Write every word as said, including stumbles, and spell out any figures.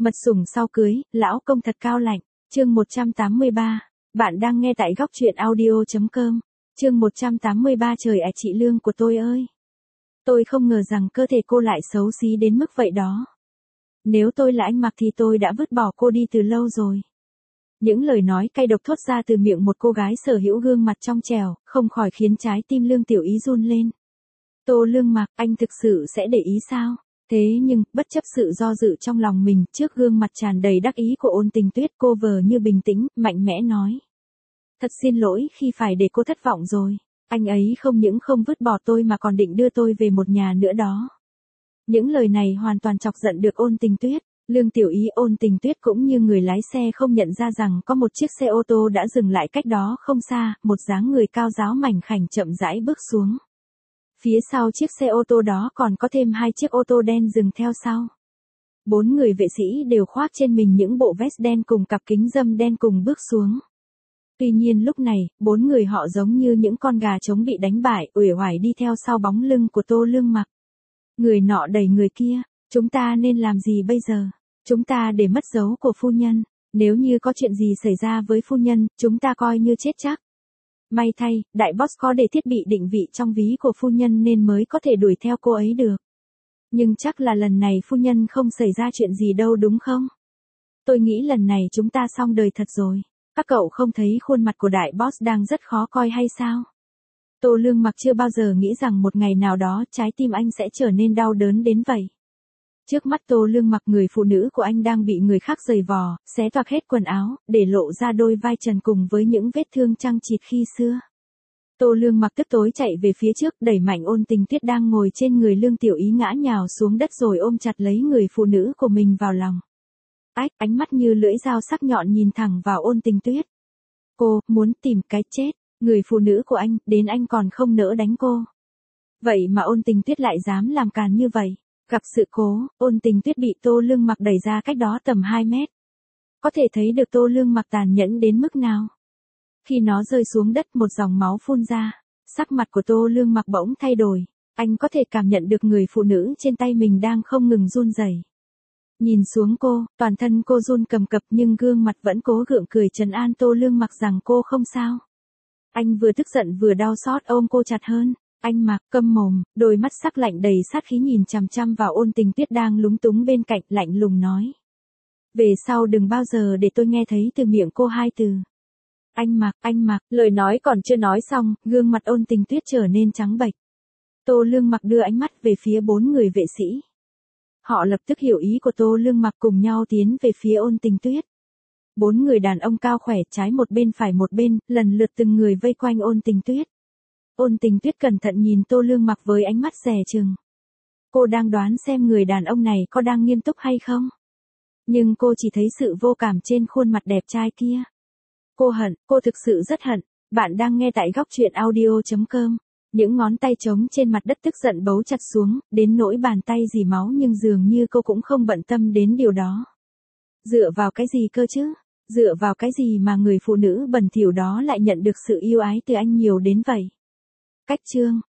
Mật sủng sau cưới, lão công thật cao lạnh. Chương một trăm tám mươi ba. Bạn đang nghe tại góc truyện audio chấm com. Chương một trăm tám mươi ba trời ạ chị Lương của tôi ơi. Tôi không ngờ rằng cơ thể cô lại xấu xí đến mức vậy đó. Nếu tôi là anh Mặc thì tôi đã vứt bỏ cô đi từ lâu rồi. Những lời nói cay độc thốt ra từ miệng một cô gái sở hữu gương mặt trong trẻo, không khỏi khiến trái tim Lương Tiểu Ý run lên. Tô Lương Mặc, anh thực sự sẽ để ý sao? Thế nhưng, bất chấp sự do dự trong lòng mình, trước gương mặt tràn đầy đắc ý của Ôn Tình Tuyết, cô vờ như bình tĩnh, mạnh mẽ nói. Thật xin lỗi khi phải để cô thất vọng rồi. Anh ấy không những không vứt bỏ tôi mà còn định đưa tôi về một nhà nữa đó. Những lời này hoàn toàn chọc giận được Ôn Tình Tuyết. Lương Tiểu Ý Ôn Tình Tuyết cũng như người lái xe không nhận ra rằng có một chiếc xe ô tô đã dừng lại cách đó không xa, một dáng người cao ráo mảnh khảnh chậm rãi bước xuống. Phía sau chiếc xe ô tô đó còn có thêm hai chiếc ô tô đen dừng theo sau. Bốn người vệ sĩ đều khoác trên mình những bộ vest đen cùng cặp kính râm đen cùng bước xuống. Tuy nhiên lúc này, bốn người họ giống như những con gà trống bị đánh bại, uể oải đi theo sau bóng lưng của Tô Lương Mặc. Người nọ đẩy người kia, chúng ta nên làm gì bây giờ? Chúng ta để mất dấu của phu nhân. Nếu như có chuyện gì xảy ra với phu nhân, chúng ta coi như chết chắc. May thay, đại boss có để thiết bị định vị trong ví của phu nhân nên mới có thể đuổi theo cô ấy được. Nhưng chắc là lần này phu nhân không xảy ra chuyện gì đâu đúng không? Tôi nghĩ lần này chúng ta xong đời thật rồi. Các cậu không thấy khuôn mặt của đại boss đang rất khó coi hay sao? Tô Lương Mặc chưa bao giờ nghĩ rằng một ngày nào đó trái tim anh sẽ trở nên đau đớn đến vậy. Trước mắt Tô Lương Mặc, người phụ nữ của anh đang bị người khác giày vò, xé toạc hết quần áo, để lộ ra đôi vai trần cùng với những vết thương chằng chịt khi xưa. Tô Lương Mặc tức tối chạy về phía trước, đẩy mạnh Ôn Tình Tuyết đang ngồi trên người Lương Tiểu Ý ngã nhào xuống đất rồi ôm chặt lấy người phụ nữ của mình vào lòng. Ách, ánh mắt như lưỡi dao sắc nhọn nhìn thẳng vào Ôn Tình Tuyết. Cô, muốn tìm cái chết, người phụ nữ của anh, đến anh còn không nỡ đánh cô. Vậy mà Ôn Tình Tuyết lại dám làm càn như vậy. Gặp sự cố, Ôn Tình Tuyết bị Tô Lương Mặc đẩy ra cách đó tầm hai mét. Có thể thấy được Tô Lương Mặc tàn nhẫn đến mức nào. Khi nó rơi xuống đất một dòng máu phun ra, sắc mặt của Tô Lương Mặc bỗng thay đổi. Anh có thể cảm nhận được người phụ nữ trên tay mình đang không ngừng run rẩy. Nhìn xuống cô, toàn thân cô run cầm cập nhưng gương mặt vẫn cố gượng cười trấn an Tô Lương Mặc rằng cô không sao. Anh vừa tức giận vừa đau xót ôm cô chặt hơn. Anh Mặc, câm mồm, đôi mắt sắc lạnh đầy sát khí nhìn chằm chằm vào Ôn Tình Tuyết đang lúng túng bên cạnh, lạnh lùng nói. Về sau đừng bao giờ để tôi nghe thấy từ miệng cô hai từ. Anh Mặc, anh Mặc, lời nói còn chưa nói xong, gương mặt Ôn Tình Tuyết trở nên trắng bệch. Tô Lương Mặc đưa ánh mắt về phía bốn người vệ sĩ. Họ lập tức hiểu ý của Tô Lương Mặc cùng nhau tiến về phía Ôn Tình Tuyết. Bốn người đàn ông cao khỏe trái một bên phải một bên, lần lượt từng người vây quanh Ôn Tình Tuyết. Ôn Tình Tuyết cẩn thận nhìn Tô Lương Mặc với ánh mắt dè chừng. Cô đang đoán xem người đàn ông này có đang nghiêm túc hay không. Nhưng cô chỉ thấy sự vô cảm trên khuôn mặt đẹp trai kia. Cô hận, cô thực sự rất hận. Bạn đang nghe tại góc truyện audio chấm com. Những ngón tay trống trên mặt đất tức giận bấu chặt xuống, đến nỗi bàn tay dì máu nhưng dường như cô cũng không bận tâm đến điều đó. Dựa vào cái gì cơ chứ? Dựa vào cái gì mà người phụ nữ bẩn thỉu đó lại nhận được sự yêu ái từ anh nhiều đến vậy? Cách chương